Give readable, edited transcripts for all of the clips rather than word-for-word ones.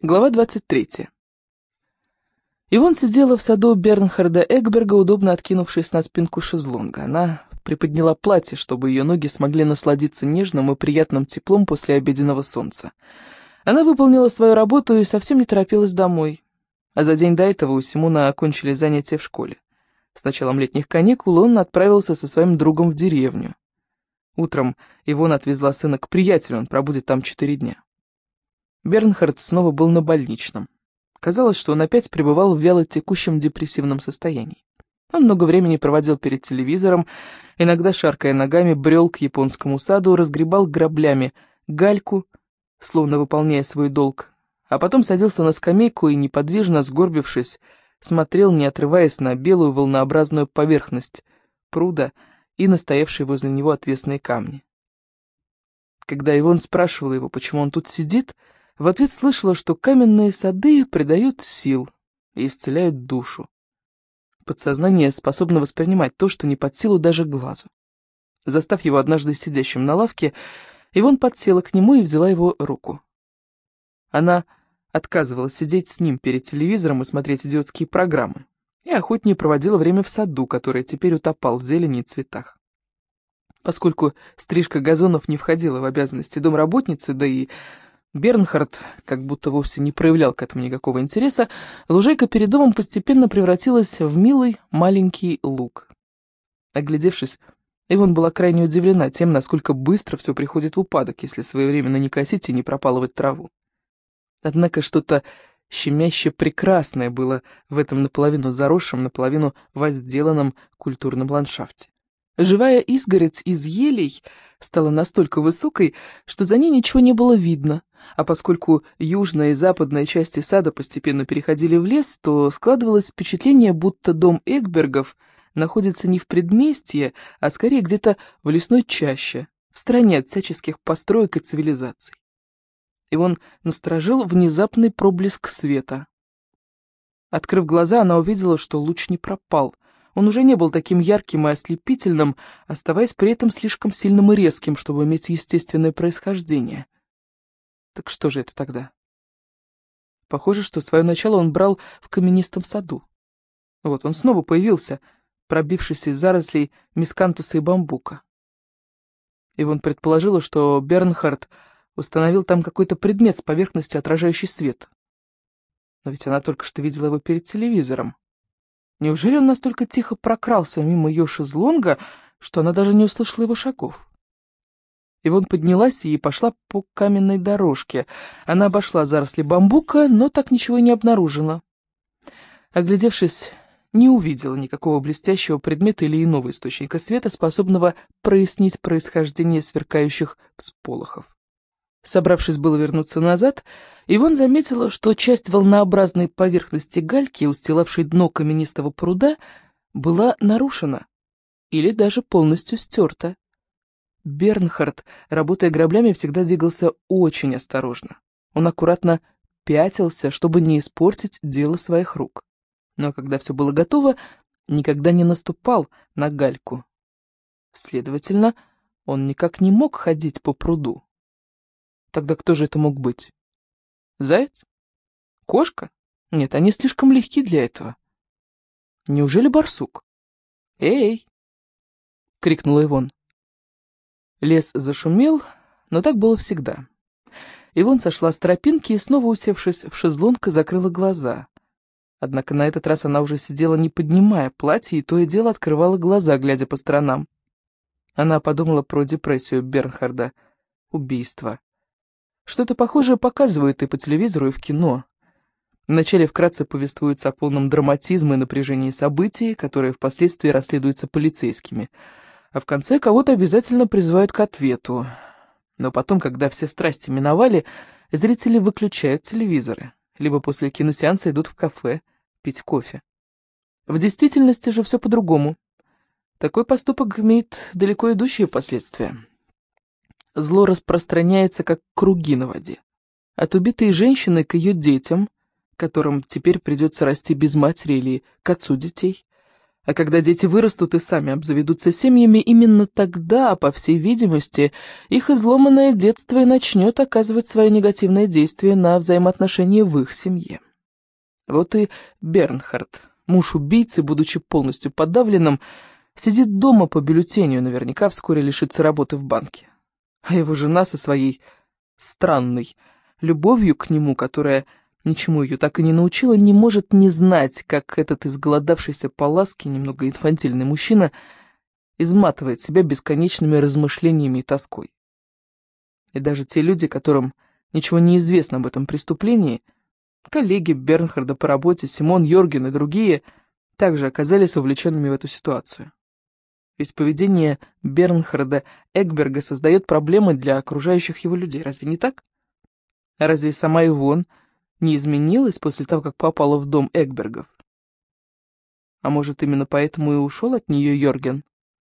Глава 23. Ивон сидела в саду Бернхарда Экберга, удобно откинувшись на спинку шезлонга. Она приподняла платье, чтобы ее ноги смогли насладиться нежным и приятным теплом после обеденного солнца. Она выполнила свою работу и совсем не торопилась домой. А за день до этого у Симона окончили занятия в школе. С началом летних каникул он отправился со своим другом в деревню. Утром Ивон отвезла сына к приятелю, он пробудет там 4 дня. Бернхард снова был на больничном. Казалось, что он опять пребывал в вялотекущем депрессивном состоянии. Он много времени проводил перед телевизором, иногда, шаркая ногами, брел к японскому саду, разгребал граблями гальку, словно выполняя свой долг, а потом садился на скамейку и, неподвижно сгорбившись, смотрел, не отрываясь, на белую волнообразную поверхность пруда и настоявшие возле него отвесные камни. Когда Ивон спрашивала его, почему он тут сидит, в ответ слышала, что каменные сады придают сил и исцеляют душу. Подсознание способно воспринимать то, что не под силу даже глазу. Застав его однажды сидящим на лавке, Ивон подсела к нему и взяла его руку. Она отказывалась сидеть с ним перед телевизором и смотреть идиотские программы, и охотнее проводила время в саду, который теперь утопал в зелени и цветах. Поскольку стрижка газонов не входила в обязанности домработницы, да и Бернхард как будто вовсе не проявлял к этому никакого интереса, лужайка перед домом постепенно превратилась в милый маленький луг. Оглядевшись, Ивон была крайне удивлена тем, насколько быстро все приходит в упадок, если своевременно не косить и не пропалывать траву. Однако что-то щемяще прекрасное было в этом наполовину заросшем, наполовину возделанном культурном ландшафте. Живая изгородь из елей стала настолько высокой, что за ней ничего не было видно, а поскольку южная и западная части сада постепенно переходили в лес, то складывалось впечатление, будто дом Экбергов находится не в предместье, а скорее где-то в лесной чаще, в стороне от всяческих построек и цивилизаций. И он насторожил внезапный проблеск света. Открыв глаза, она увидела, что луч не пропал. Он уже не был таким ярким и ослепительным, оставаясь при этом слишком сильным и резким, чтобы иметь естественное происхождение. Так что же это тогда? Похоже, что свое начало он брал в каменистом саду. Вот он снова появился, пробившись из зарослей мискантуса и бамбука. Ивон предположила, что Бернхард установил там какой-то предмет с поверхностью, отражающий свет. Но ведь она только что видела его перед телевизором. Неужели он настолько тихо прокрался мимо ее шезлонга, что она даже не услышала его шагов? Ивон поднялась и пошла по каменной дорожке. Она обошла заросли бамбука, но так ничего и не обнаружила. Оглядевшись, не увидела никакого блестящего предмета или иного источника света, способного прояснить происхождение сверкающих всполохов. Собравшись было вернуться назад, Ивон заметила, что часть волнообразной поверхности гальки, устилавшей дно каменистого пруда, была нарушена или даже полностью стерта. Бернхард, работая граблями, всегда двигался очень осторожно. Он аккуратно пятился, чтобы не испортить дело своих рук. Но когда все было готово, никогда не наступал на гальку. Следовательно, он никак не мог ходить по пруду. Тогда кто же это мог быть? Заяц? Кошка? Нет, они слишком легки для этого. Неужели барсук? «Эй!» — крикнула Ивон. Лес зашумел, но так было всегда. Ивон сошла с тропинки и, снова усевшись в шезлонг, закрыла глаза. Однако на этот раз она уже сидела, не поднимая платье, и то и дело открывала глаза, глядя по сторонам. Она подумала про депрессию Бернхарда, убийство. Что-то похожее показывают и по телевизору, и в кино. Вначале вкратце повествуется о полном драматизме и напряжении событий, которые впоследствии расследуются полицейскими, а в конце кого-то обязательно призывают к ответу. Но потом, когда все страсти миновали, зрители выключают телевизоры, либо после киносеанса идут в кафе пить кофе. В действительности же все по-другому. Такой поступок имеет далеко идущие последствия. Зло распространяется, как круги на воде. От убитой женщины к ее детям, которым теперь придется расти без матери или к отцу детей, А когда дети вырастут и сами обзаведутся семьями, именно тогда, по всей видимости, их изломанное детство и начнет оказывать свое негативное действие на взаимоотношения в их семье. Вот и Бернхард, муж убийцы, будучи полностью подавленным, сидит дома по бюллетеню, наверняка вскоре лишится работы в банке. А его жена со своей странной любовью к нему, которая ничему ее так и не научила, не может не знать, как этот изголодавшийся по ласке, немного инфантильный мужчина изматывает себя бесконечными размышлениями и тоской. И даже те люди, которым ничего не известно об этом преступлении, коллеги Бернхарда по работе, Симон, Йорген и другие, также оказались увлеченными в эту ситуацию. Ведь поведение Бернхарда Эгберга создает проблемы для окружающих его людей, разве не так? А разве сама Ивон не изменилась после того, как попала в дом Эгбергов? А может, именно поэтому и ушел от нее Йорген?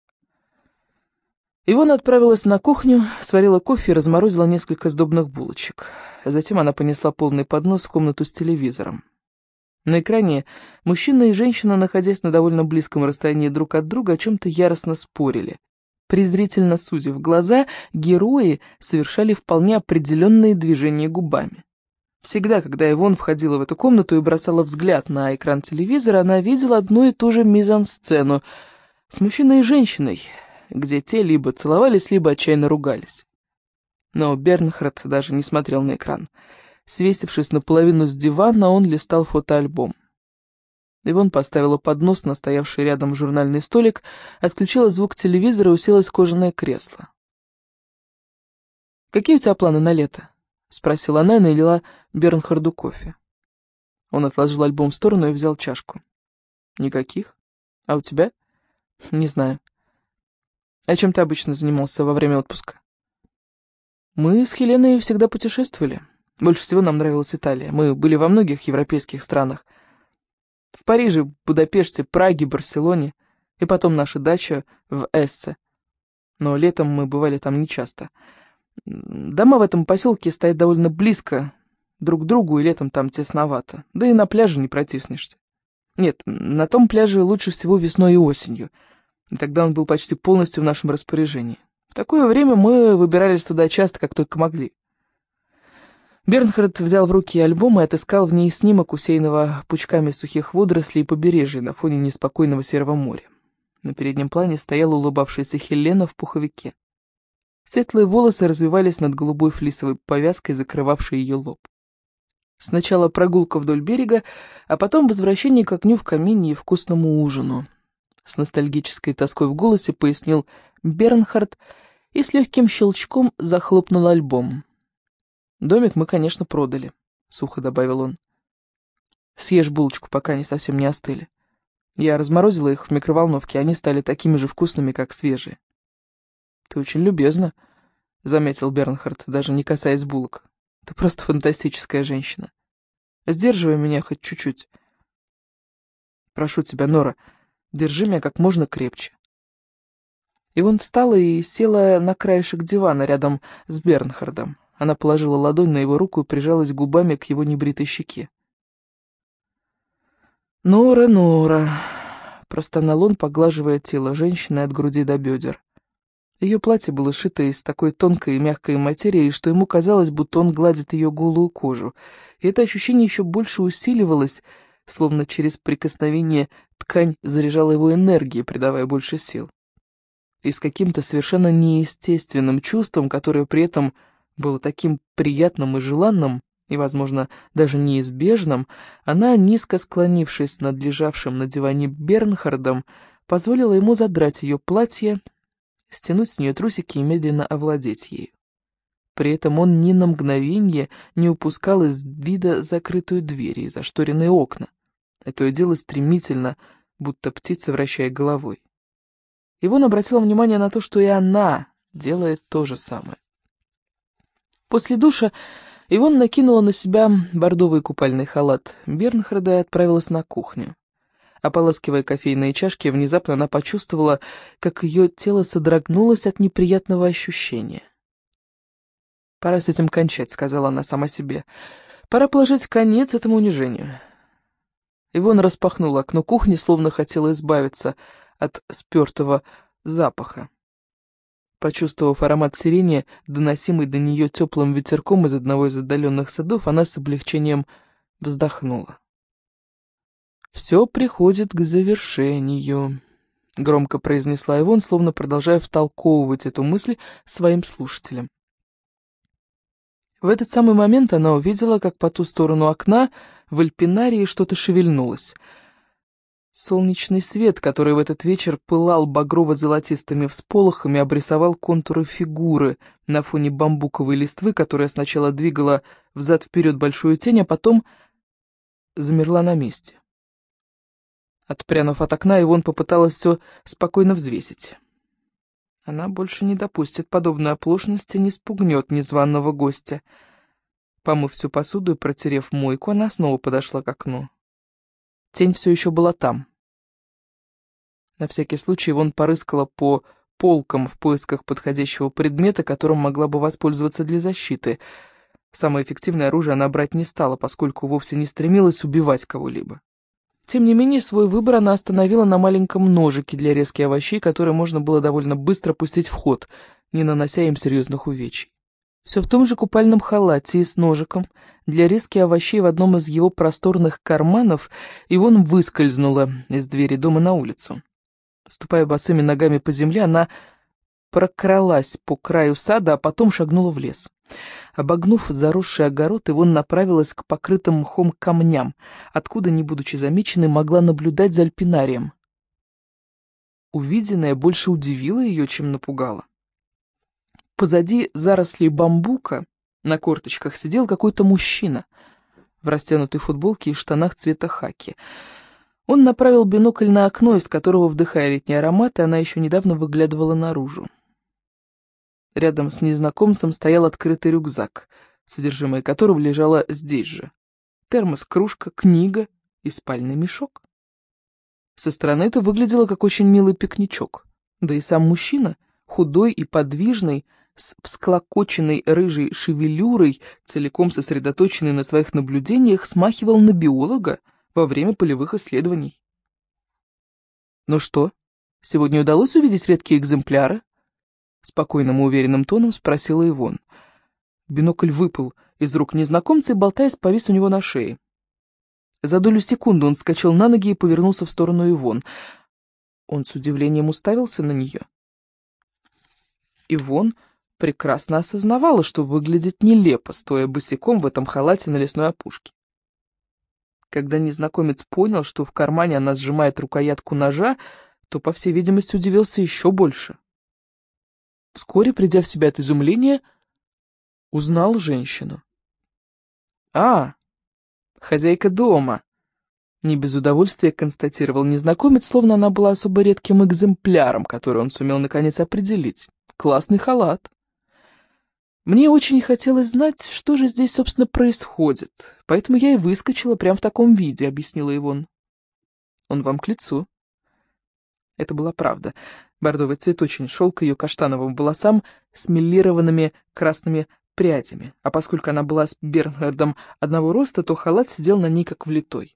Ивон отправилась на кухню, сварила кофе и разморозила несколько сдобных булочек. Затем она понесла полный поднос в комнату с телевизором. На экране мужчина и женщина, находясь на довольно близком расстоянии друг от друга, о чем-то яростно спорили. Презрительно сузив глаза, герои совершали вполне определенные движения губами. Всегда, когда Ивон входила в эту комнату и бросала взгляд на экран телевизора, она видела одну и ту же мизансцену с мужчиной и женщиной, где те либо целовались, либо отчаянно ругались. Но Бернхард даже не смотрел на экран. Свесившись наполовину с дивана, он листал фотоальбом. Ивон поставила поднос на стоявший рядом журнальный столик, отключила звук телевизора и уселась в кожаное кресло. «Какие у тебя планы на лето?» — спросила она и налила Бернхарду кофе. Он отложил альбом в сторону и взял чашку. «Никаких. А у тебя?» «Не знаю. А чем ты обычно занимался во время отпуска?» «Мы с Хеленой всегда путешествовали. Больше всего нам нравилась Италия. Мы были во многих европейских странах. В Париже, Будапеште, Праге, Барселоне. И потом наша дача в Эссе. Но летом мы бывали там нечасто. Дома в этом поселке стоят довольно близко друг к другу, и летом там тесновато. Да и на пляже не протиснешься. Нет, на том пляже лучше всего весной и осенью. И тогда он был почти полностью в нашем распоряжении. В такое время мы выбирались туда часто, как только могли. Бернхард взял в руки альбом и отыскал в ней снимок усеянного пучками сухих водорослей побережья на фоне неспокойного серого моря. На переднем плане стояла улыбавшаяся Хелена в пуховике. Светлые волосы развивались над голубой флисовой повязкой, закрывавшей ее лоб. Сначала прогулка вдоль берега, а потом возвращение к огню в камине и вкусному ужину. С ностальгической тоской в голосе пояснил Бернхард и с легким щелчком захлопнул альбом. «Домик мы, конечно, продали», — сухо добавил он. «Съешь булочку, пока они совсем не остыли. Я разморозила их в микроволновке, они стали такими же вкусными, как свежие». «Ты очень любезна», — заметил Бернхард, даже не касаясь булок. «Ты просто фантастическая женщина. Сдерживай меня хоть чуть-чуть. Прошу тебя, Нора, держи меня как можно крепче». Ивон встала и села на краешек дивана рядом с Бернхардом. Она положила ладонь на его руку и прижалась губами к его небритой щеке. «Нора, Нора», — простонал он, поглаживая тело женщины от груди до бедер. Ее платье было сшито из такой тонкой и мягкой материи, что ему казалось, будто он гладит ее голую кожу. И это ощущение еще больше усиливалось, словно через прикосновение ткань заряжала его энергией, придавая больше сил. И с каким-то совершенно неестественным чувством, которое при этом было таким приятным и желанным, и, возможно, даже неизбежным, она, низко склонившись над лежавшим на диване Бернхардом, позволила ему задрать ее платье, стянуть с нее трусики и медленно овладеть ею. При этом он ни на мгновенье не упускал из вида закрытую дверь и зашторенные окна. Это и дело стремительно, будто птица, вращая головой. Ивон обратила внимание на то, что и она делает то же самое. После душа Ивон накинула на себя бордовый купальный халат Бернхарда и отправилась на кухню. Ополаскивая кофейные чашки, внезапно она почувствовала, как ее тело содрогнулось от неприятного ощущения. «Пора с этим кончать», — сказала она сама себе. «Пора положить конец этому унижению». Ивон распахнула окно кухни, словно хотела избавиться от спертого запаха. Почувствовав аромат сирени, доносимый до нее теплым ветерком из одного из отдаленных садов, она с облегчением вздохнула. «Все приходит к завершению», — громко произнесла Ивон, словно продолжая втолковывать эту мысль своим слушателям. В этот самый момент она увидела, как по ту сторону окна в альпинарии что-то шевельнулось. Солнечный свет, который в этот вечер пылал багрово-золотистыми всполохами, обрисовал контуры фигуры на фоне бамбуковой листвы, которая сначала двигала взад-вперед большую тень, а потом замерла на месте. Отпрянув от окна, Ивон попыталась все спокойно взвесить. Она больше не допустит подобной оплошности, не спугнет незваного гостя. Помыв всю посуду и протерев мойку, она снова подошла к окну. Тень все еще была там. На всякий случай Ивон порыскала по полкам в поисках подходящего предмета, которым могла бы воспользоваться для защиты. Самое эффективное оружие она брать не стала, поскольку вовсе не стремилась убивать кого-либо. Тем не менее, свой выбор она остановила на маленьком ножике для резки овощей, который можно было довольно быстро пустить в ход, не нанося им серьезных увечий. Все в том же купальном халате и с ножиком для резки овощей в одном из его просторных карманов, Ивон выскользнула из двери дома на улицу. Ступая босыми ногами по земле, она прокралась по краю сада, а потом шагнула в лес. Обогнув заросший огород, Ивон направилась к покрытым мхом камням, откуда, не будучи замеченной, могла наблюдать за альпинарием. Увиденное больше удивило ее, чем напугало. Позади зарослей бамбука на корточках сидел какой-то мужчина в растянутой футболке и штанах цвета хаки. Он направил бинокль на окно, из которого, вдыхая летний аромат, она еще недавно выглядывала наружу. Рядом с незнакомцем стоял открытый рюкзак, содержимое которого лежало здесь же. Термос, кружка, книга и спальный мешок. Со стороны это выглядело как очень милый пикничок. Да и сам мужчина, худой и подвижный, с всклокоченной рыжей шевелюрой, целиком сосредоточенный на своих наблюдениях, смахивал на биолога во время полевых исследований. «Ну что, сегодня удалось увидеть редкие экземпляры?» Спокойным и уверенным тоном спросила Ивон. Бинокль выпал из рук незнакомца и, болтаясь, повис у него на шее. За долю секунды он вскочил на ноги и повернулся в сторону Ивон. Он с удивлением уставился на нее. Ивон прекрасно осознавала, что выглядит нелепо, стоя босиком в этом халате на лесной опушке. Когда незнакомец понял, что в кармане она сжимает рукоятку ножа, то, по всей видимости, удивился еще больше. Вскоре, придя в себя от изумления, узнал женщину. «А, хозяйка дома!» Не без удовольствия констатировал незнакомец, словно она была особо редким экземпляром, который он сумел наконец определить. «Классный халат!» «Мне очень хотелось знать, что же здесь, собственно, происходит, поэтому я и выскочила прямо в таком виде», — объяснила Ивон. «Он вам к лицу». Это была правда. Бордовый цвет очень шел к ее каштановым волосам с мелированными красными прядями, а поскольку она была с Бернхардом одного роста, то халат сидел на ней как влитой.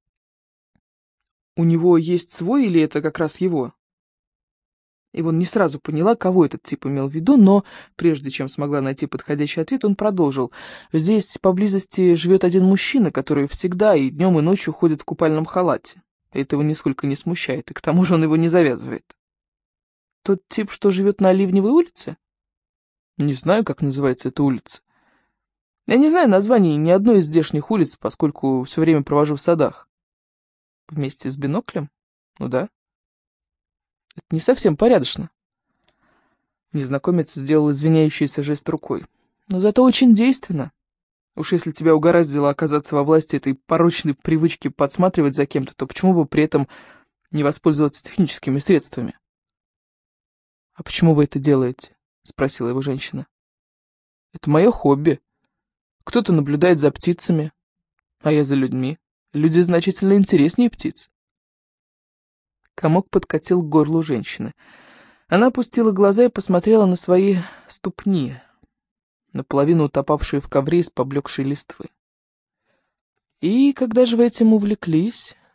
«У него есть свой или это как раз его?» Ивон не сразу поняла, кого этот тип имел в виду, но прежде чем смогла найти подходящий ответ, он продолжил. «Здесь поблизости живет один мужчина, который всегда и днем, и ночью ходит в купальном халате. Это его нисколько не смущает, и к тому же он его не завязывает». «Тот тип, что живет на Ливневой улице?» «Не знаю, как называется эта улица. Я не знаю названий ни одной из здешних улиц, поскольку все время провожу в садах». «Вместе с биноклем? Ну да». «Это не совсем порядочно». Незнакомец сделал извиняющийся жест рукой. «Но зато очень действенно. Уж если тебя угораздило оказаться во власти этой порочной привычки подсматривать за кем-то, то почему бы при этом не воспользоваться техническими средствами?» «А почему вы это делаете?» — спросила его женщина. «Это мое хобби. Кто-то наблюдает за птицами, а я за людьми. Люди значительно интереснее птиц». Комок подкатил к горлу женщины. Она опустила глаза и посмотрела на свои ступни, наполовину утопавшие в ковре из поблекшей листвы. «И когда же вы этим увлеклись?»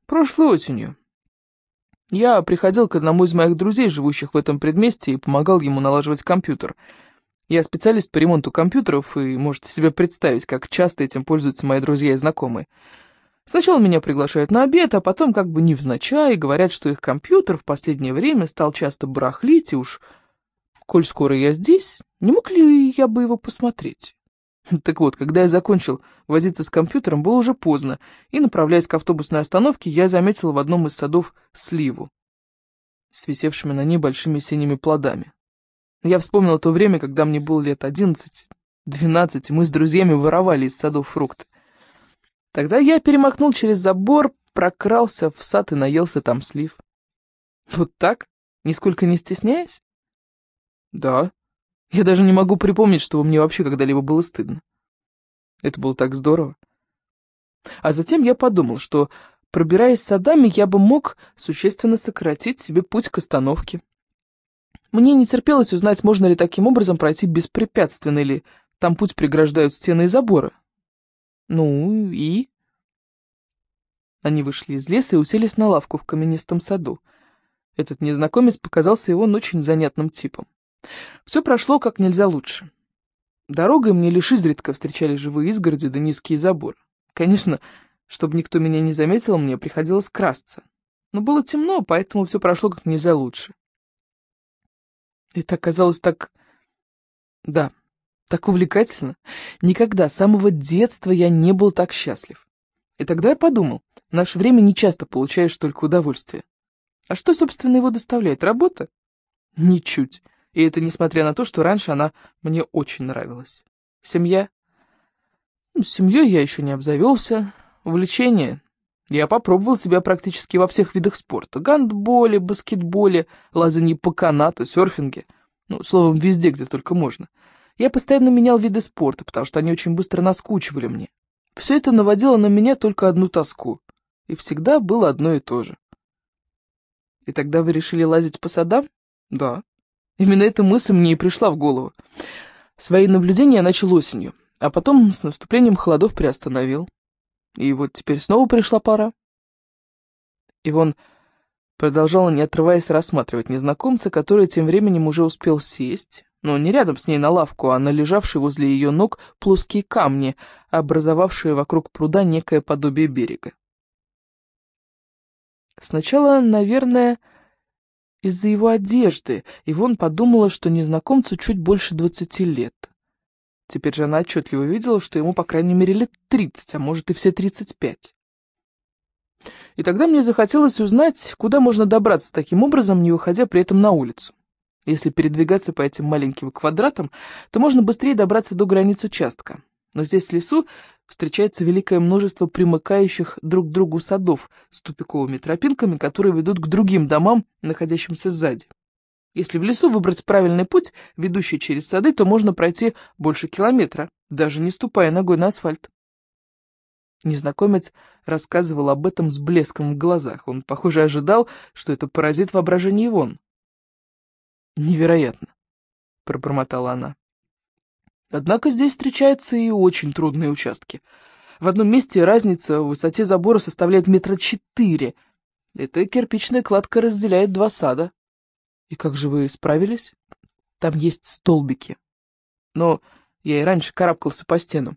Прошлой осенью. Я приходил к одному из моих друзей, живущих в этом предместье, и помогал ему налаживать компьютер. Я специалист по ремонту компьютеров, и можете себе представить, как часто этим пользуются мои друзья и знакомые. Сначала меня приглашают на обед, а потом как бы невзначай говорят, что их компьютер в последнее время стал часто барахлить, и уж, коль скоро я здесь, не мог ли я бы его посмотреть? Так вот, когда я закончил возиться с компьютером, было уже поздно, и, направляясь к автобусной остановке, я заметил в одном из садов сливу с висевшими на ней большими синими плодами. Я вспомнил то время, когда мне было лет 11-12, и мы с друзьями воровали из садов фрукты. Тогда я перемахнул через забор, прокрался в сад и наелся там слив. Вот так? Нисколько не стесняясь? Да. Я даже не могу припомнить, чтобы мне вообще когда-либо было стыдно. Это было так здорово. А затем я подумал, что, пробираясь садами, я бы мог существенно сократить себе путь к остановке. Мне не терпелось узнать, можно ли таким образом пройти беспрепятственно, или там путь преграждают стены и заборы. Ну и... Они вышли из леса и уселись на лавку в каменистом саду. Этот незнакомец показался Ивону очень занятным типом. Все прошло как нельзя лучше. Дорогой мне лишь изредка встречали живые изгороди да низкие заборы. Конечно, чтобы никто меня не заметил, мне приходилось красться. Но было темно, поэтому все прошло как нельзя лучше. Это оказалось так... Да, так увлекательно. Никогда, с самого детства я не был так счастлив. И тогда я подумал, в наше время не часто получаешь только удовольствие. А что, собственно, его доставляет? Работа? Ничуть. И это несмотря на то, что раньше она мне очень нравилась. Семья? Ну, с семьей я еще не обзавелся. Увлечение? Я попробовал себя практически во всех видах спорта. Гандболе, баскетболе, лазанье по канату, серфинге. Ну, словом, везде, где только можно. Я постоянно менял виды спорта, потому что они очень быстро наскучивали мне. Все это наводило на меня только одну тоску. И всегда было одно и то же. И тогда вы решили лазить по садам? Да. Именно эта мысль мне и пришла в голову. Свои наблюдения я начал осенью, а потом с наступлением холодов приостановил. И вот теперь снова пришла пора. Ивон продолжала, не отрываясь, рассматривать незнакомца, который тем временем уже успел сесть, но не рядом с ней на лавку, а на лежавшие возле ее ног плоские камни, образовавшие вокруг пруда некое подобие берега. Сначала, наверное, из-за его одежды Ивон подумала, что незнакомцу чуть больше 20 лет. Теперь же она отчетливо видела, что ему по крайней мере лет 30, а может и все 35. И тогда мне захотелось узнать, куда можно добраться таким образом, не выходя при этом на улицу. Если передвигаться по этим маленьким квадратам, то можно быстрее добраться до границ участка. Но здесь в лесу встречается великое множество примыкающих друг к другу садов с тупиковыми тропинками, которые ведут к другим домам, находящимся сзади. Если в лесу выбрать правильный путь, ведущий через сады, то можно пройти больше километра, даже не ступая ногой на асфальт. Незнакомец рассказывал об этом с блеском в глазах. Он, похоже, ожидал, что это поразит воображение Ивон. «Невероятно», — пробормотала она. «Однако здесь встречаются и очень трудные участки. В одном месте разница в высоте забора составляет 4 метра. Эта кирпичная кладка разделяет 2 сада. И как же вы справились? Там есть столбики. Но я и раньше карабкался по стенам».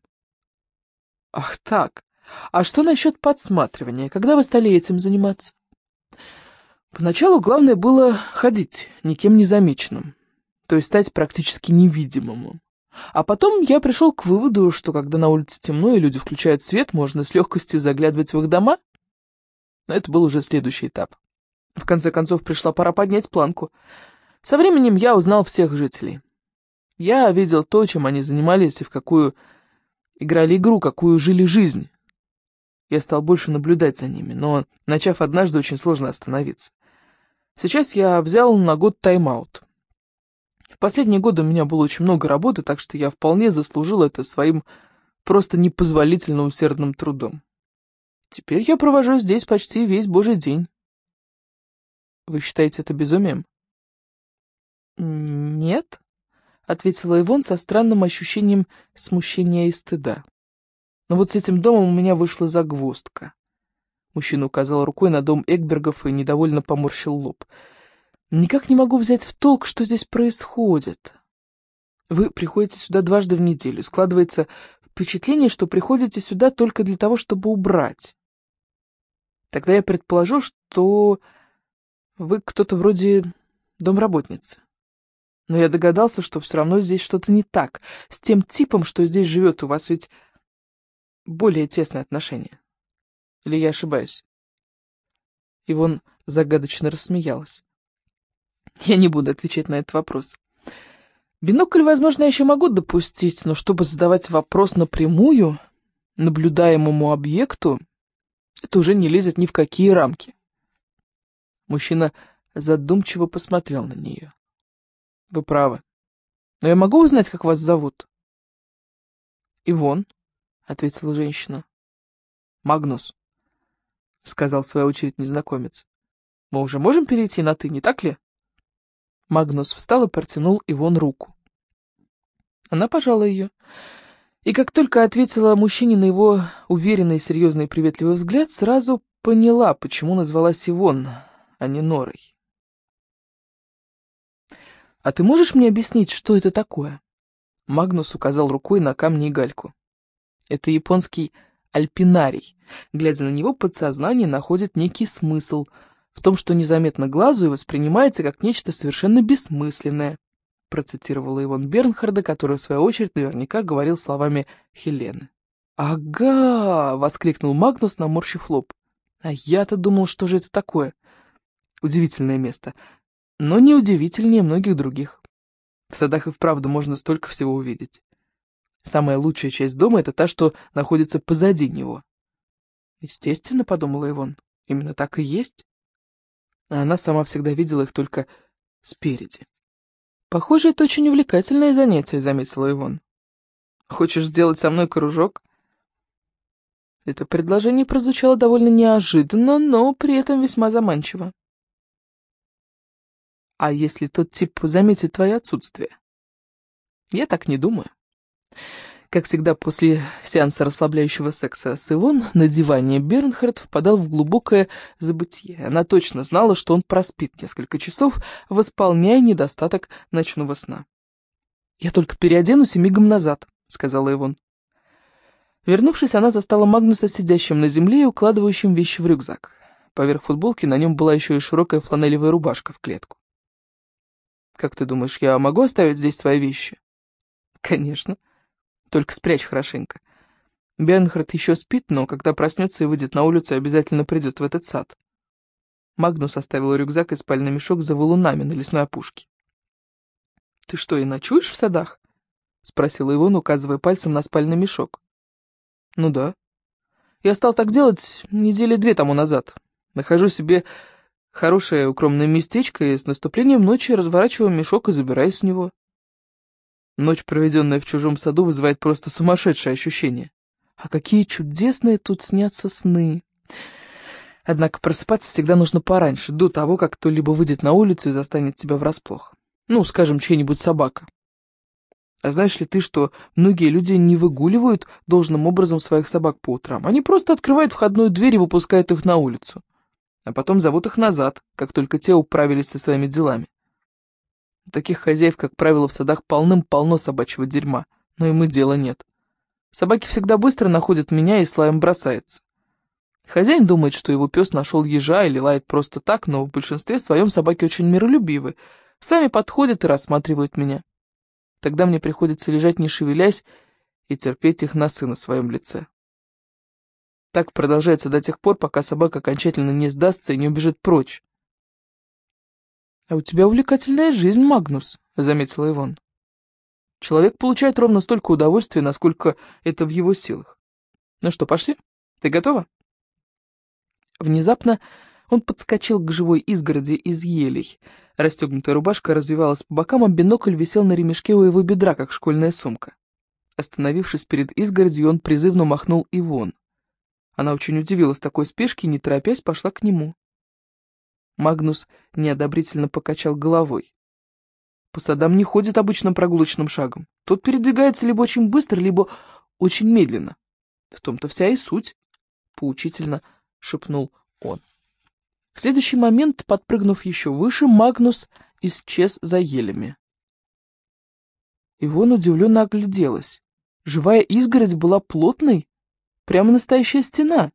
«Ах так! А что насчет подсматривания? Когда вы стали этим заниматься?» Поначалу главное было ходить, никем не замеченным, то есть стать практически невидимым. А потом я пришел к выводу, что когда на улице темно и люди включают свет, можно с легкостью заглядывать в их дома. Но это был уже следующий этап. В конце концов, пришла пора поднять планку. Со временем я узнал всех жителей. Я видел то, чем они занимались и в какую играли игру, какую жили жизнь. Я стал больше наблюдать за ними, но, начав однажды, очень сложно остановиться. Сейчас я взял на год тайм-аут. В последние годы у меня было очень много работы, так что я вполне заслужил это своим просто непозволительно усердным трудом. Теперь я провожу здесь почти весь божий день. Вы считаете это безумием? Нет, ответила Ивон со странным ощущением смущения и стыда. Но вот с этим домом у меня вышла загвоздка. Мужчина указал рукой на дом Экбергов и недовольно поморщил лоб. «Никак не могу взять в толк, что здесь происходит. Вы приходите сюда дважды в неделю. Складывается впечатление, что приходите сюда только для того, чтобы убрать. Тогда я предположу, что вы кто-то вроде домработницы. Но я догадался, что все равно здесь что-то не так. С тем типом, что здесь живет, у вас ведь более тесные отношения. Или я ошибаюсь?» Ивон загадочно рассмеялась. «Я не буду отвечать на этот вопрос. Бинокль, возможно, я еще могу допустить, но чтобы задавать вопрос напрямую наблюдаемому объекту, это уже не лезет ни в какие рамки». Мужчина задумчиво посмотрел на нее. «Вы правы. Но я могу узнать, как вас зовут?» «Ивон», — ответила женщина. «Магнус», — сказал в свою очередь незнакомец. «Мы уже можем перейти на «ты», не так ли?» Магнус встал и протянул Ивон руку. Она пожала ее. И как только ответила мужчине на его уверенный, серьезный и приветливый взгляд, сразу поняла, почему назвалась Ивон, а не Норой. «А ты можешь мне объяснить, что это такое?» Магнус указал рукой на камни и гальку. «Это японский альпинарий. Глядя на него, подсознание находит некий смысл в том, что незаметно глазу и воспринимается как нечто совершенно бессмысленное», процитировала Ивон Бернхарда, который, в свою очередь, наверняка говорил словами Хелены. «Ага!» — воскликнул Магнус, наморщив лоб. «А я-то думал, что же это такое? Удивительное место, но не удивительнее многих других. В садах и вправду можно столько всего увидеть. Самая лучшая часть дома — это та, что находится позади него». «Естественно», — подумала Ивон, — «именно так и есть». А она сама всегда видела их только спереди. «Похоже, это очень увлекательное занятие», — заметила Ивон. «Хочешь сделать со мной кружок?» Это предложение прозвучало довольно неожиданно, но при этом весьма заманчиво. «А если тот тип заметит твое отсутствие?» «Я так не думаю». Как всегда после сеанса расслабляющего секса с Ивон, на диване Бернхард впадал в глубокое забытье. Она точно знала, что он проспит несколько часов, восполняя недостаток ночного сна. «Я только переоденусь и мигом назад», — сказала Ивон. Вернувшись, она застала Магнуса сидящим на земле и укладывающим вещи в рюкзак. Поверх футболки на нем была еще и широкая фланелевая рубашка в клетку. «Как ты думаешь, я могу оставить здесь свои вещи?» «Конечно. Только спрячь хорошенько. Бернхард еще спит, но когда проснется и выйдет на улицу, обязательно придет в этот сад». Магнус оставил рюкзак и спальный мешок за валунами на лесной опушке. «Ты что, и ночуешь в садах?» — спросила Ивон, указывая пальцем на спальный мешок. «Ну да. Я стал так делать недели 2 тому назад. Нахожу себе хорошее укромное местечко и с наступлением ночи разворачиваю мешок и забираюсь с него. Ночь, проведенная в чужом саду, вызывает просто сумасшедшее ощущение. А какие чудесные тут снятся сны! Однако просыпаться всегда нужно пораньше, до того, как кто-либо выйдет на улицу и застанет тебя врасплох. Ну, скажем, чья-нибудь собака. А знаешь ли ты, что многие люди не выгуливают должным образом своих собак по утрам? Они просто открывают входную дверь и выпускают их на улицу. А потом зовут их назад, как только те управились со своими делами. У таких хозяев, как правило, в садах полным-полно собачьего дерьма, но им и дела нет. Собаки всегда быстро находят меня и с лаем бросаются. Хозяин думает, что его пес нашел ежа или лает просто так, но в большинстве своем собаки очень миролюбивы, сами подходят и рассматривают меня. Тогда мне приходится лежать не шевелясь и терпеть их носы на своем лице. Так продолжается до тех пор, пока собака окончательно не сдастся и не убежит прочь. «А у тебя увлекательная жизнь, Магнус», — заметила Ивон. «Человек получает ровно столько удовольствия, насколько это в его силах. Ну что, пошли? Ты готова?» Внезапно он подскочил к живой изгороди из елей. Расстегнутая рубашка развивалась по бокам, а бинокль висел на ремешке у его бедра, как школьная сумка. Остановившись перед изгородью, он призывно махнул Ивон. Она очень удивилась такой спешке и, не торопясь, пошла к нему. Магнус неодобрительно покачал головой. По садам не ходит обычным прогулочным шагом. Тот передвигается либо очень быстро, либо очень медленно. В том-то вся и суть, поучительно шепнул он. В следующий момент, подпрыгнув еще выше, Магнус исчез за елями. Ивонна удивленно огляделась. Живая изгородь была плотной, прямо настоящая стена.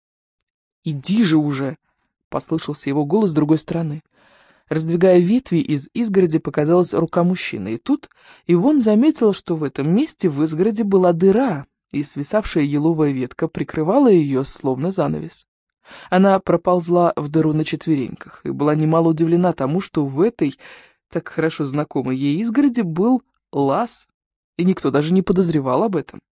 «Иди же уже!» — послышался его голос с другой стороны. Раздвигая ветви, из изгороди показалась рука мужчины, и тут Ивонна заметила, что в этом месте в изгороди была дыра, и свисавшая еловая ветка прикрывала ее, словно занавес. Она проползла в дыру на четвереньках и была немало удивлена тому, что в этой, так хорошо знакомой ей изгороди, был лаз, и никто даже не подозревал об этом.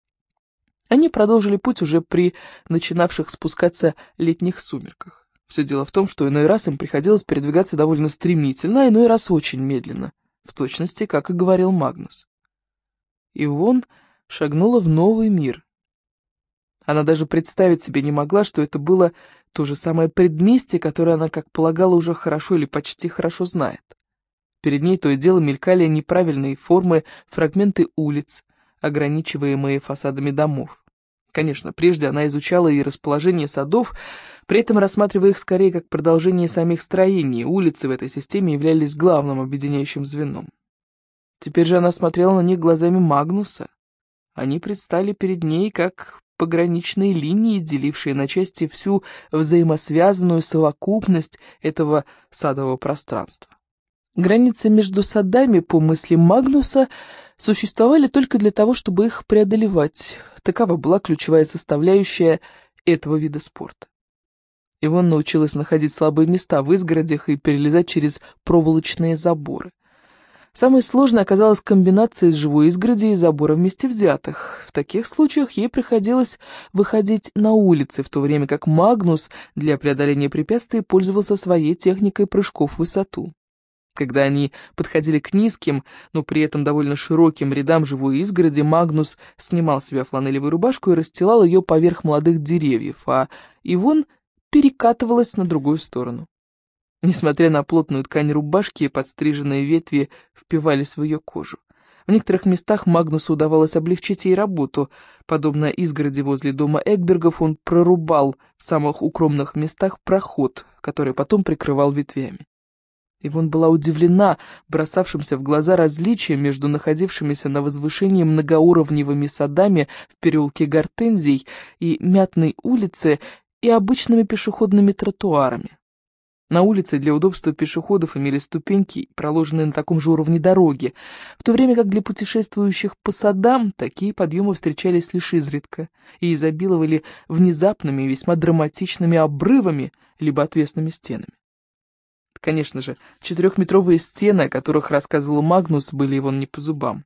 Они продолжили путь уже при начинавших спускаться летних сумерках. Все дело в том, что иной раз им приходилось передвигаться довольно стремительно, а иной раз очень медленно, в точности, как и говорил Магнус. Ивонна шагнула в новый мир. Она даже представить себе не могла, что это было то же самое предместье, которое она, как полагала, уже хорошо или почти хорошо знает. Перед ней то и дело мелькали неправильные формы, фрагменты улиц, ограничиваемые фасадами домов. Конечно, прежде она изучала и расположение садов, при этом рассматривая их скорее как продолжение самих строений. Улицы в этой системе являлись главным объединяющим звеном. Теперь же она смотрела на них глазами Магнуса. Они предстали перед ней как пограничные линии, делившие на части всю взаимосвязанную совокупность этого садового пространства. Границы между садами, по мысли Магнуса, существовали только для того, чтобы их преодолевать. Такова была ключевая составляющая этого вида спорта. Ивонна научилась находить слабые места в изгородях и перелезать через проволочные заборы. Самой сложной оказалась комбинация из живой изгороди и забора вместе взятых. В таких случаях ей приходилось выходить на улицы, в то время как Магнус для преодоления препятствий пользовался своей техникой прыжков в высоту. Когда они подходили к низким, но при этом довольно широким рядам живой изгороди, Магнус снимал с себя фланелевую рубашку и расстилал ее поверх молодых деревьев, а Ивонна перекатывалась на другую сторону. Несмотря на плотную ткань рубашки, подстриженные ветви впивались в ее кожу. В некоторых местах Магнусу удавалось облегчить ей работу. Подобно изгороди возле дома Экбергов, он прорубал в самых укромных местах проход, который потом прикрывал ветвями. Ивонна была удивлена бросавшимся в глаза различием между находившимися на возвышении многоуровневыми садами в переулке Гортензий и Мятной улице и обычными пешеходными тротуарами. На улице для удобства пешеходов имели ступеньки, проложенные на таком же уровне дороги, в то время как для путешествующих по садам такие подъемы встречались лишь изредка и изобиловали внезапными и весьма драматичными обрывами либо отвесными стенами. Конечно же, 4-метровые стены, о которых рассказывал Магнус, были его не по зубам.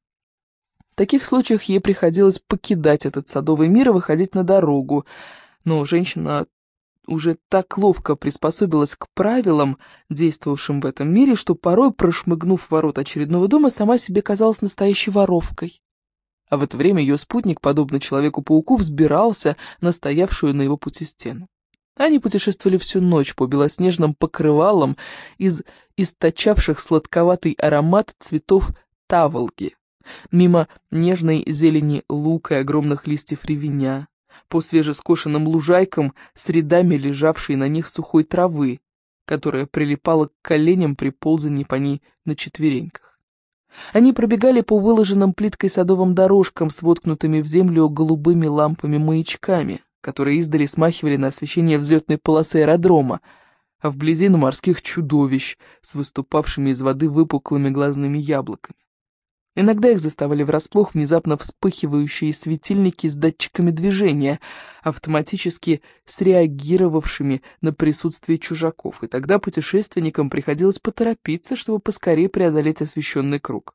В таких случаях ей приходилось покидать этот садовый мир и выходить на дорогу, но женщина уже так ловко приспособилась к правилам, действовавшим в этом мире, что порой, прошмыгнув в ворот очередного дома, сама себе казалась настоящей воровкой. А в это время ее спутник, подобно Человеку-пауку, взбирался на стоявшую на его пути стену. Они путешествовали всю ночь по белоснежным покрывалам из источавших сладковатый аромат цветов таволги, мимо нежной зелени лука и огромных листьев ревеня, по свежескошенным лужайкам с рядами лежавшей на них сухой травы, которая прилипала к коленям при ползании по ней на четвереньках. Они пробегали по выложенным плиткой садовым дорожкам с воткнутыми в землю голубыми лампами-маячками, которые издали смахивали на освещение взлетной полосы аэродрома, а вблизи на морских чудовищ с выступавшими из воды выпуклыми глазными яблоками. Иногда их заставали врасплох внезапно вспыхивающие светильники с датчиками движения, автоматически среагировавшими на присутствие чужаков, и тогда путешественникам приходилось поторопиться, чтобы поскорее преодолеть освещенный круг.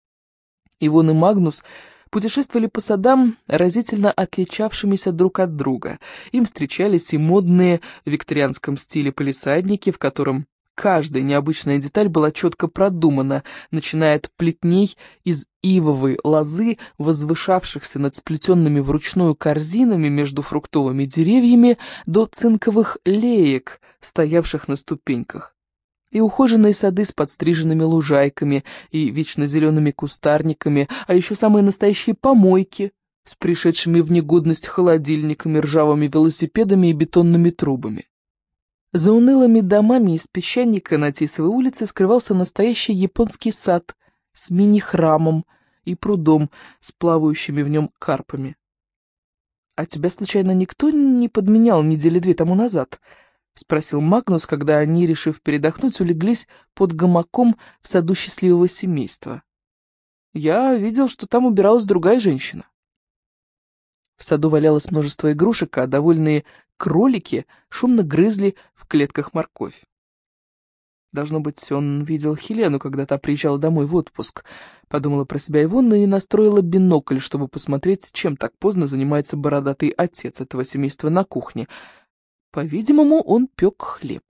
Ивонна и Магнус путешествовали по садам, разительно отличавшимися друг от друга. Им встречались и модные в викторианском стиле палисадники, в котором каждая необычная деталь была четко продумана, начиная от плетней из ивовой лозы, возвышавшихся над сплетенными вручную корзинами между фруктовыми деревьями, до цинковых леек, стоявших на ступеньках, и ухоженные сады с подстриженными лужайками и вечно зелеными кустарниками, а еще самые настоящие помойки, с пришедшими в негодность холодильниками, ржавыми велосипедами и бетонными трубами. За унылыми домами из песчаника на Тисовой улице скрывался настоящий японский сад с мини-храмом и прудом с плавающими в нем карпами. «А тебя, случайно, никто не подменял недели 2 тому назад?» — спросил Магнус, когда они, решив передохнуть, улеглись под гамаком в саду счастливого семейства. «Я видел, что там убиралась другая женщина». В саду валялось множество игрушек, а довольные кролики шумно грызли в клетках морковь. «Должно быть, он видел Хелену, когда та приезжала домой в отпуск», — подумала про себя Ивонна и настроила бинокль, чтобы посмотреть, чем так поздно занимается бородатый отец этого семейства на кухне. По-видимому, он пек хлеб.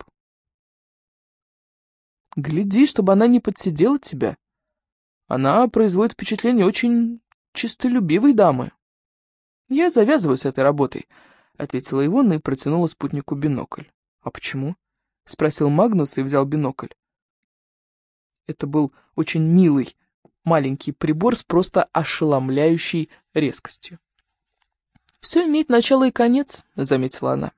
«Гляди, чтобы она не подсидела тебя. Она производит впечатление очень честолюбивой дамы». «Я завязываю с этой работой», — ответила Ивонна и протянула спутнику бинокль. «А почему?» — спросил Магнус и взял бинокль. Это был очень милый маленький прибор с просто ошеломляющей резкостью. «Все имеет начало и конец», — заметила она.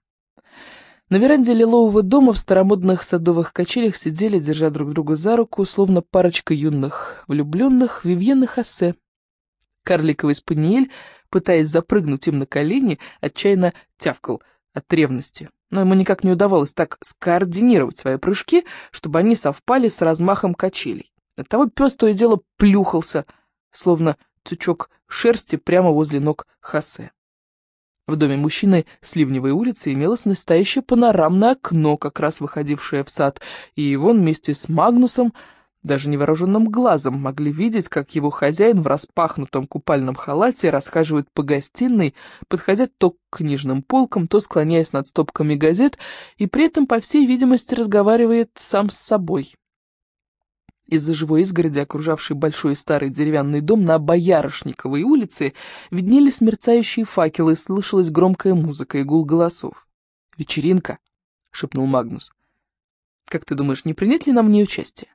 На веранде лилового дома в старомодных садовых качелях сидели, держа друг друга за руку, словно парочка юных влюбленных, Вивьен и Хосе. Карликовый спаниель, пытаясь запрыгнуть им на колени, отчаянно тявкал от ревности. Но ему никак не удавалось так скоординировать свои прыжки, чтобы они совпали с размахом качелей. Оттого пес то и дело плюхался, словно тючок шерсти прямо возле ног Хосе. В доме мужчины с Ливневой улицы имелось настоящее панорамное окно, как раз выходившее в сад, и Ивон вместе с Магнусом, даже невооруженным глазом, могли видеть, как его хозяин в распахнутом купальном халате расхаживает по гостиной, подходя то к книжным полкам, то склоняясь над стопками газет, и при этом, по всей видимости, разговаривает сам с собой. Из-за живой изгороди, окружавшей большой и старый деревянный дом на Боярышниковой улице, виднелись мерцающие факелы, слышалась громкая музыка и гул голосов. «Вечеринка», — шепнул Магнус. «Как ты думаешь, не принять ли нам в ней участие?»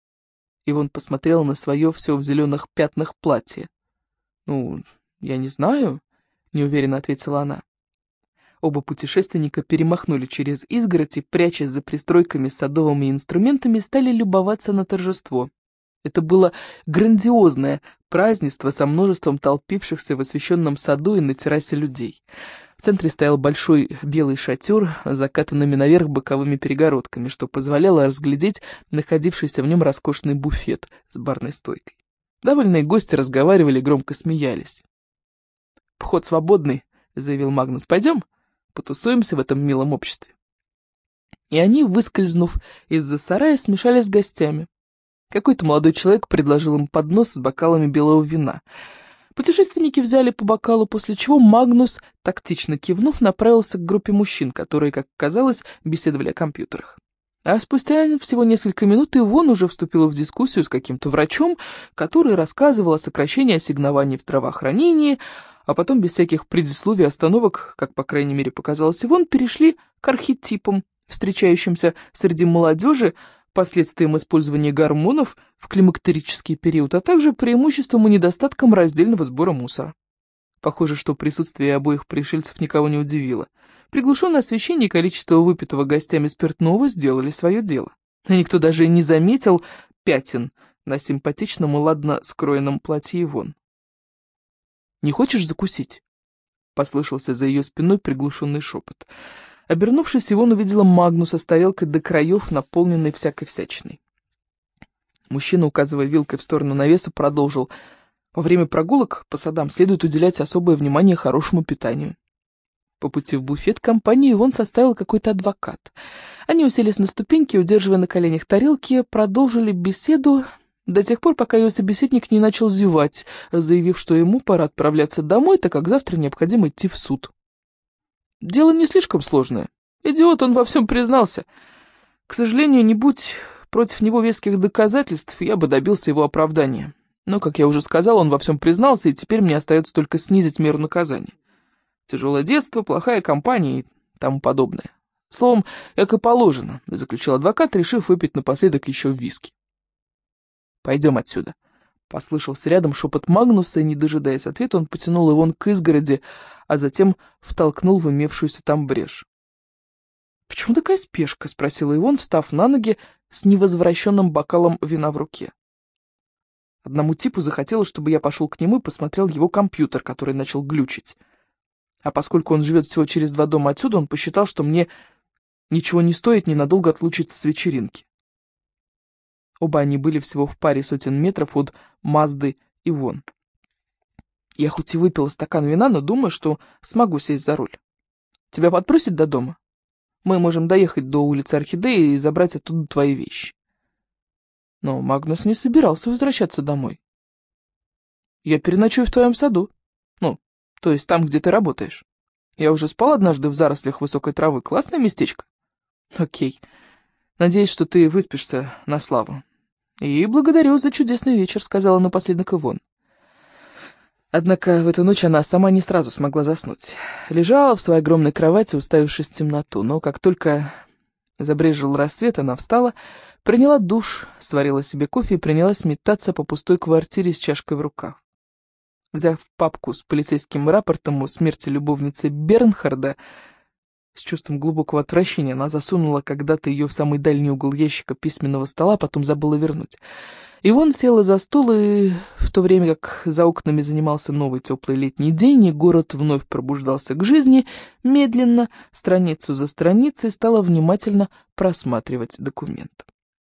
Ивон посмотрела на свое все в зеленых пятнах платье. «Ну, я не знаю», — неуверенно ответила она. Оба путешественника перемахнули через изгородь и, прячась за пристройками с садовыми инструментами, стали любоваться на торжество. Это было грандиозное празднество со множеством толпившихся в освещенном саду и на террасе людей. В центре стоял большой белый шатер с закатанными наверх боковыми перегородками, что позволяло разглядеть находившийся в нем роскошный буфет с барной стойкой. Довольные гости разговаривали и громко смеялись. «Вход свободный», — заявил Магнус. «Пойдем? Потусуемся в этом милом обществе». И они, выскользнув из-за сарая, смешались с гостями. Какой-то молодой человек предложил им поднос с бокалами белого вина. Путешественники взяли по бокалу, после чего Магнус, тактично кивнув, направился к группе мужчин, которые, как казалось, беседовали о компьютерах. А спустя всего несколько минут Ивон уже вступила в дискуссию с каким-то врачом, который рассказывал о сокращении ассигнований в здравоохранении, а потом без всяких предисловий и остановок, как, по крайней мере, показалось Ивон, перешли к архетипам, встречающимся среди молодежи, последствиям использования гормонов в климактерический период, а также преимуществом и недостатком раздельного сбора мусора. Похоже, что присутствие обоих пришельцев никого не удивило. Приглушенное освещение и количество выпитого гостями спиртного сделали свое дело. И никто даже и не заметил пятен на симпатичном и ладно скроенном платье Ивон. «Не хочешь закусить?» — послышался за ее спиной приглушенный шепот. Обернувшись, Ивон увидела Магнуса с тарелкой до краев, наполненной всякой всячиной. Мужчина, указывая вилкой в сторону навеса, продолжил: «Во время прогулок по садам следует уделять особое внимание хорошему питанию». По пути в буфет компании Ивон составил какой-то адвокат. Они уселись на ступеньки, удерживая на коленях тарелки, продолжили беседу до тех пор, пока ее собеседник не начал зевать, заявив, что ему пора отправляться домой, так как завтра необходимо идти в суд. Дело не слишком сложное. Идиот, он во всем признался. К сожалению, не будь против него веских доказательств, я бы добился его оправдания. Но, как я уже сказал, он во всем признался, и теперь мне остается только снизить меру наказания. Тяжелое детство, плохая компания и тому подобное. Словом, как и положено, заключил адвокат, решив выпить напоследок еще виски. «Пойдем отсюда», Послышался рядом шепот Магнуса, и, не дожидаясь ответа, он потянул Ивон к изгороди, а затем втолкнул в имевшуюся там брешь. «Почему такая спешка?» — спросила Ивон, встав на ноги с невозвращенным бокалом вина в руке. Одному типу захотелось, чтобы я пошел к нему и посмотрел его компьютер, который начал глючить. А поскольку он живет всего через 2 дома отсюда, он посчитал, что мне ничего не стоит ненадолго отлучиться с вечеринки. Оба они были всего в паре сотен метров от Мазды Ивон. Я хоть и выпила стакан вина, но думаю, что смогу сесть за руль. Тебя подбросить до дома? Мы можем доехать до улицы Орхидеи и забрать оттуда твои вещи. Но Магнус не собирался возвращаться домой. Я переночую в твоем саду. Ну, то есть там, где ты работаешь. Я уже спал однажды в зарослях высокой травы. Классное местечко. Окей. Надеюсь, что ты выспишься на славу. И благодарю за чудесный вечер, сказала напоследок Ивон. Однако в эту ночь она сама не сразу смогла заснуть. Лежала в своей огромной кровати, уставившись в темноту, но как только забрезжил рассвет, она встала, приняла душ, сварила себе кофе и принялась метаться по пустой квартире с чашкой в руках. Взяв папку с полицейским рапортом о смерти любовницы Бернхарда, с чувством глубокого отвращения она засунула когда-то ее в самый дальний угол ящика письменного стола, а потом забыла вернуть. Ивон села за стол, и в то время как за окнами занимался новый теплый летний день, и город вновь пробуждался к жизни, медленно, страницу за страницей, стала внимательно просматривать документ.